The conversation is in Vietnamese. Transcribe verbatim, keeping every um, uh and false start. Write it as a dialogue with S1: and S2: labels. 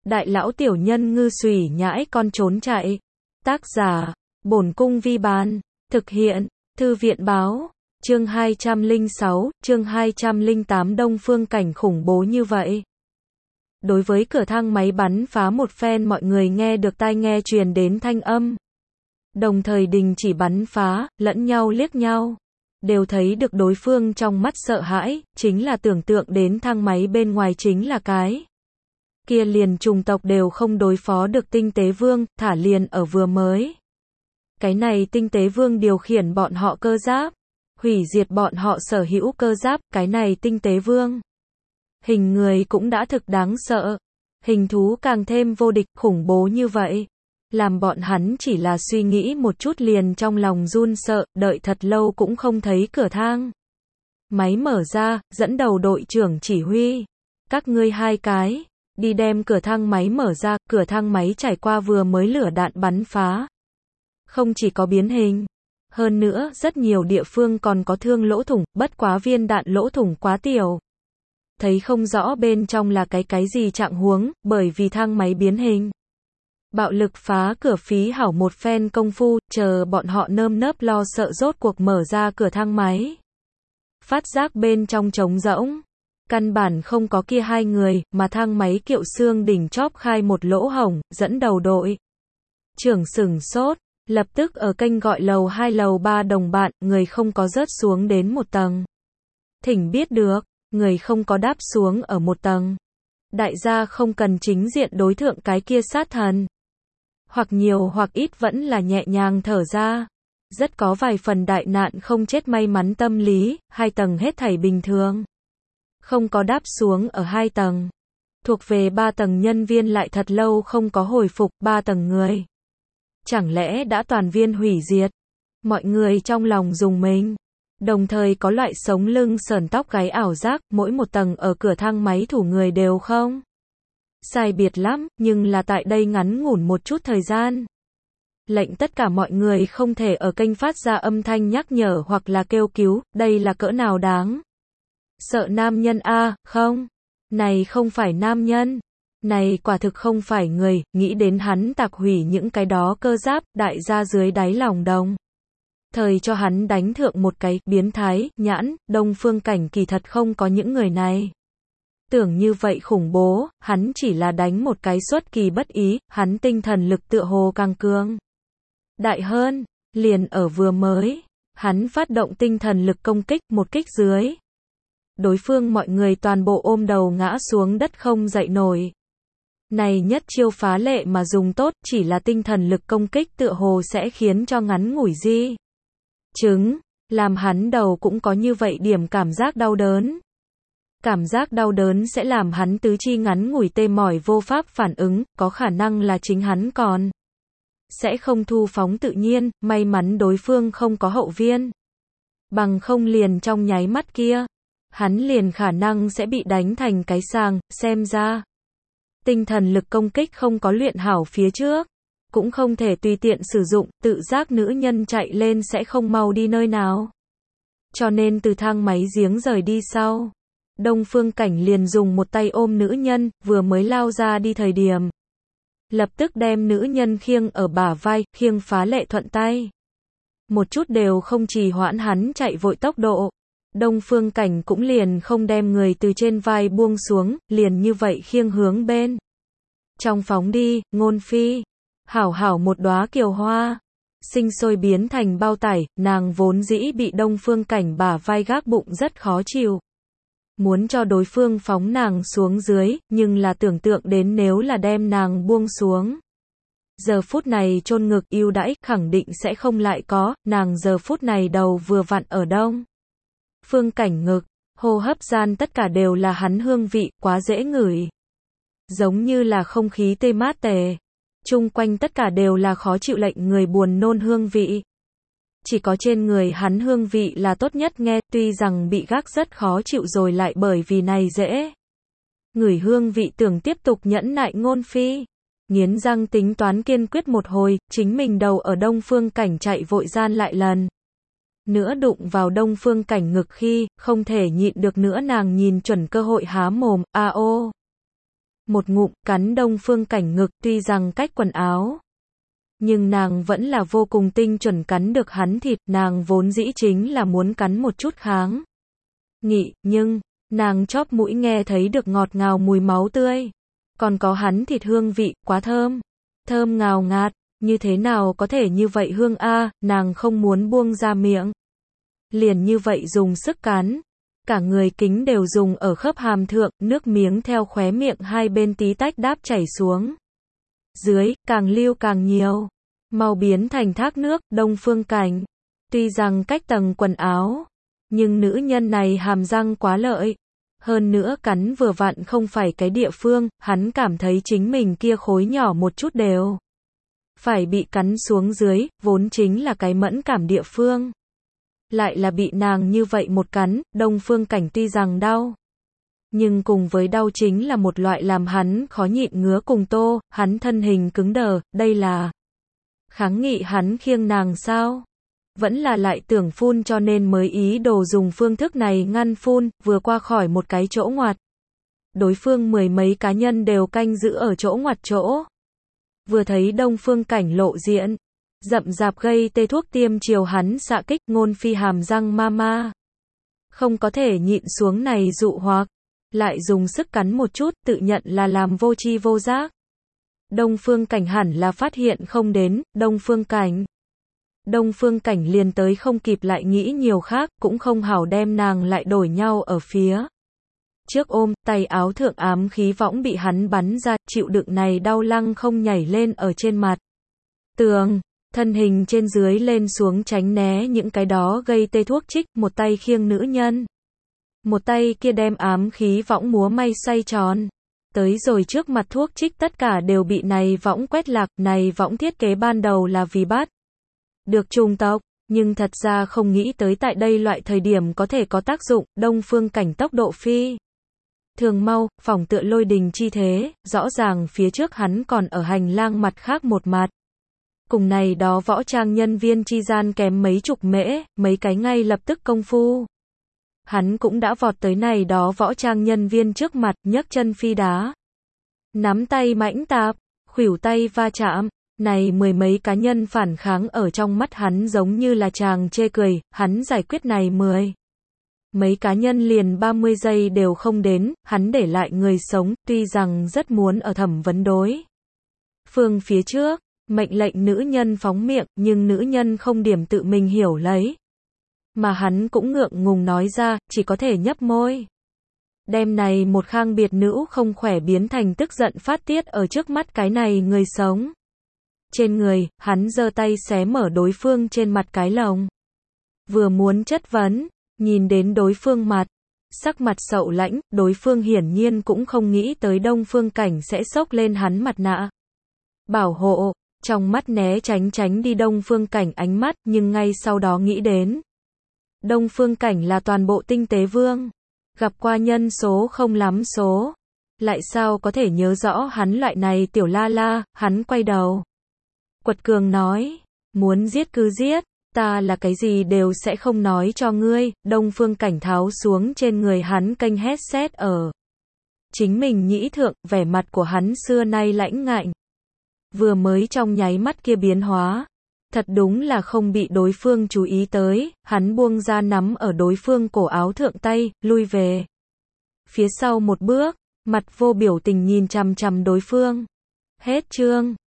S1: Đại lão tiểu nhân ngư xùy nhãi con trốn chạy. Tác giả, Bổn Cung Vi Bán. Thực hiện, Thư viện Báo. Chương hai trăm lẻ sáu, chương hai trăm lẻ tám Đông Phương Cảnh khủng bố như vậy. Đối với cửa thang máy bắn phá một phen, mọi người nghe được tai nghe truyền đến thanh âm. Đồng thời đình chỉ bắn phá, lẫn nhau liếc nhau. Đều thấy được đối phương trong mắt sợ hãi, chính là tưởng tượng đến thang máy bên ngoài chính là cái kia liền trùng tộc đều không đối phó được tinh tế vương, thả liền ở vừa mới. Cái này tinh tế vương điều khiển bọn họ cơ giáp, hủy diệt bọn họ sở hữu cơ giáp, cái này tinh tế vương. Hình người cũng đã thực đáng sợ, hình thú càng thêm vô địch, khủng bố như vậy. Làm bọn hắn chỉ là suy nghĩ một chút liền trong lòng run sợ, đợi thật lâu cũng không thấy cửa thang máy mở ra, dẫn đầu đội trưởng chỉ huy. Các ngươi hai cái, đi đem cửa thang máy mở ra, cửa thang máy trải qua vừa mới lửa đạn bắn phá. Không chỉ có biến hình, hơn nữa rất nhiều địa phương còn có thương lỗ thủng, bất quá viên đạn lỗ thủng quá tiểu. Thấy không rõ bên trong là cái cái gì trạng huống, bởi vì thang máy biến hình. Bạo lực phá cửa phí hảo một phen công phu, chờ bọn họ nơm nớp lo sợ rốt cuộc mở ra cửa thang máy. Phát giác bên trong trống rỗng. Căn bản không có kia hai người, mà thang máy kiệu xương đỉnh chóp khai một lỗ hổng, dẫn đầu đội trưởng sửng sốt, lập tức ở kênh gọi lầu hai lầu ba đồng bạn, người không có rớt xuống đến một tầng. Thỉnh biết được, người không có đáp xuống ở một tầng. Đại gia không cần chính diện đối thượng cái kia sát thần. Hoặc nhiều hoặc ít vẫn là nhẹ nhàng thở ra. Rất có vài phần đại nạn không chết may mắn tâm lý, hai tầng hết thảy bình thường. Không có đáp xuống ở hai tầng. Thuộc về ba tầng nhân viên lại thật lâu không có hồi phục, ba tầng người. Chẳng lẽ đã toàn viên hủy diệt? Mọi người trong lòng rùng mình. Đồng thời có loại sống lưng sờn tóc gáy ảo giác, mỗi một tầng ở cửa thang máy thủ người đều không sai biệt lắm, nhưng là tại đây ngắn ngủn một chút thời gian. Lệnh tất cả mọi người không thể ở kênh phát ra âm thanh nhắc nhở hoặc là kêu cứu, đây là cỡ nào đáng. Sợ nam nhân a, không. Này không phải nam nhân. Này quả thực không phải người, nghĩ đến hắn tạc hủy những cái đó cơ giáp, đại gia dưới đáy lòng đồng. Thời cho hắn đánh thượng một cái, biến thái, nhãn, Đông Phương Cảnh kỳ thật không có những người này. Tưởng như vậy khủng bố, hắn chỉ là đánh một cái xuất kỳ bất ý, hắn tinh thần lực tựa hồ càng cường. Đại hơn, liền ở vừa mới, hắn phát động tinh thần lực công kích, một kích dưới. Đối phương mọi người toàn bộ ôm đầu ngã xuống đất không dậy nổi. Này nhất chiêu phá lệ mà dùng tốt, chỉ là tinh thần lực công kích tựa hồ sẽ khiến cho ngắn ngủi di chứng, làm hắn đầu cũng có như vậy điểm cảm giác đau đớn. Cảm giác đau đớn sẽ làm hắn tứ chi ngắn ngủi tê mỏi vô pháp phản ứng, có khả năng là chính hắn còn sẽ không thu phóng tự nhiên, may mắn đối phương không có hậu viên. Bằng không liền trong nháy mắt kia, hắn liền khả năng sẽ bị đánh thành cái sàng, xem ra. Tinh thần lực công kích không có luyện hảo phía trước, cũng không thể tùy tiện sử dụng, tự giác nữ nhân chạy lên sẽ không mau đi nơi nào. Cho nên từ thang máy giếng rời đi sau. Đông Phương Cảnh liền dùng một tay ôm nữ nhân, vừa mới lao ra đi thời điểm. Lập tức đem nữ nhân khiêng ở bả vai, khiêng phá lệ thuận tay. Một chút đều không trì hoãn hắn chạy vội tốc độ. Đông Phương Cảnh cũng liền không đem người từ trên vai buông xuống, liền như vậy khiêng hướng bên trong phóng đi, Ngôn Phi. Hảo hảo một đóa kiều hoa. Sinh sôi biến thành bao tải, nàng vốn dĩ bị Đông Phương Cảnh bả vai gác bụng rất khó chịu. Muốn cho đối phương phóng nàng xuống dưới, nhưng là tưởng tượng đến nếu là đem nàng buông xuống. Giờ phút này chôn ngực ưu đãi, khẳng định sẽ không lại có, nàng giờ phút này đầu vừa vặn ở Đông Phương Cảnh ngực, hô hấp gian tất cả đều là hắn hương vị, quá dễ ngửi. Giống như là không khí tê mát tề. Chung quanh tất cả đều là khó chịu lệnh người buồn nôn hương vị. Chỉ có trên người hắn hương vị là tốt nhất nghe, tuy rằng bị gác rất khó chịu rồi lại bởi vì này dễ. Ngửi hương vị tưởng tiếp tục nhẫn nại Ngôn Phi. Nghiến răng tính toán kiên quyết một hồi, chính mình đầu ở Đông Phương Cảnh chạy vội gian lại lần. Nữa đụng vào Đông Phương Cảnh ngực khi, không thể nhịn được nữa nàng nhìn chuẩn cơ hội há mồm, a ô. một ngụm cắn Đông Phương Cảnh ngực, tuy rằng cách quần áo. Nhưng nàng vẫn là vô cùng tinh chuẩn cắn được hắn thịt, nàng vốn dĩ chính là muốn cắn một chút kháng nghị, nhưng, nàng chóp mũi nghe thấy được ngọt ngào mùi máu tươi. Còn có hắn thịt hương vị, quá thơm. Thơm ngào ngạt, như thế nào có thể như vậy hương a, nàng không muốn buông ra miệng. Liền như vậy dùng sức cắn. Cả người kính đều dùng ở khớp hàm thượng, nước miếng theo khóe miệng hai bên tí tách đáp chảy xuống. Dưới, càng lưu càng nhiều. Mau biến thành thác nước, Đông Phương Cảnh. Tuy rằng cách tầng quần áo, nhưng nữ nhân này hàm răng quá lợi. Hơn nữa cắn vừa vặn không phải cái địa phương, hắn cảm thấy chính mình kia khối nhỏ một chút đều phải bị cắn xuống dưới, vốn chính là cái mẫn cảm địa phương. Lại là bị nàng như vậy một cắn, Đông Phương Cảnh tuy rằng đau. Nhưng cùng với đau chính là một loại làm hắn khó nhịn ngứa cùng tô, hắn thân hình cứng đờ, đây là kháng nghị hắn khiêng nàng sao? Vẫn là lại tưởng phun cho nên mới ý đồ dùng phương thức này ngăn phun, vừa qua khỏi một cái chỗ ngoặt. Đối phương mười mấy cá nhân đều canh giữ ở chỗ ngoặt chỗ. Vừa thấy Đông Phương Cảnh lộ diện, rậm rạp gây tê thuốc tiêm chiều hắn xạ kích, Ngôn Phi hàm răng ma ma. Không có thể nhịn xuống này dụ hoặc, lại dùng sức cắn một chút, tự nhận là làm vô tri vô giác. Đông Phương Cảnh hẳn là phát hiện không đến, Đông Phương Cảnh. Đông Phương Cảnh liền tới không kịp lại nghĩ nhiều khác, cũng không hảo đem nàng lại đổi nhau ở phía trước ôm, tay áo thượng ám khí võng bị hắn bắn ra, chịu đựng này đau lăng không nhảy lên ở trên mặt tường, thân hình trên dưới lên xuống tránh né những cái đó gây tê thuốc trích, một tay khiêng nữ nhân, một tay kia đem ám khí võng múa may xoay tròn. Tới rồi trước mặt thuốc trích tất cả đều bị này võng quét lạc, này võng thiết kế ban đầu là vì bắt được trùng tộc, nhưng thật ra không nghĩ tới tại đây loại thời điểm có thể có tác dụng. Đông Phương Cảnh tốc độ phi thường mau, phỏng tựa lôi đình chi thế, rõ ràng phía trước hắn còn ở hành lang mặt khác một mặt. Cùng này đó võ trang nhân viên chi gian kém mấy chục mễ, mấy cái ngay lập tức công phu. Hắn cũng đã vọt tới này đó võ trang nhân viên trước mặt, nhấc chân phi đá. Nắm tay mãnh tạp, khuỷu tay va chạm. Này mười mấy cá nhân phản kháng ở trong mắt hắn giống như là chàng chê cười, hắn giải quyết này mười. Mấy cá nhân liền ba mươi giây đều không đến, hắn để lại người sống, tuy rằng rất muốn ở thẩm vấn đối phương phía trước, mệnh lệnh nữ nhân phóng miệng, nhưng nữ nhân không điểm tự mình hiểu lấy. Mà hắn cũng ngượng ngùng nói ra, chỉ có thể nhấp môi. Đêm này một khang biệt nữ không khỏe biến thành tức giận phát tiết ở trước mắt cái này người sống. Trên người, hắn giơ tay xé mở đối phương trên mặt cái lồng. Vừa muốn chất vấn, nhìn đến đối phương mặt, sắc mặt sậu lãnh, đối phương hiển nhiên cũng không nghĩ tới Đông Phương Cảnh sẽ xốc lên hắn mặt nạ. Bảo hộ, trong mắt né tránh tránh đi Đông Phương Cảnh ánh mắt, nhưng ngay sau đó nghĩ đến. Đông Phương Cảnh là toàn bộ tinh tế vương, gặp qua nhân số không lắm số. Lại sao có thể nhớ rõ hắn loại này tiểu la la, hắn quay đầu. Quật cường nói, muốn giết cứ giết, ta là cái gì đều sẽ không nói cho ngươi. Đông Phương Cảnh tháo xuống trên người hắn kênh headset ở chính mình nhĩ thượng, vẻ mặt của hắn xưa nay lãnh ngạnh. Vừa mới trong nháy mắt kia biến hóa, thật đúng là không bị đối phương chú ý tới, hắn buông ra nắm ở đối phương cổ áo thượng tay, lui về phía sau một bước, mặt vô biểu tình nhìn chằm chằm đối phương. Hết chương.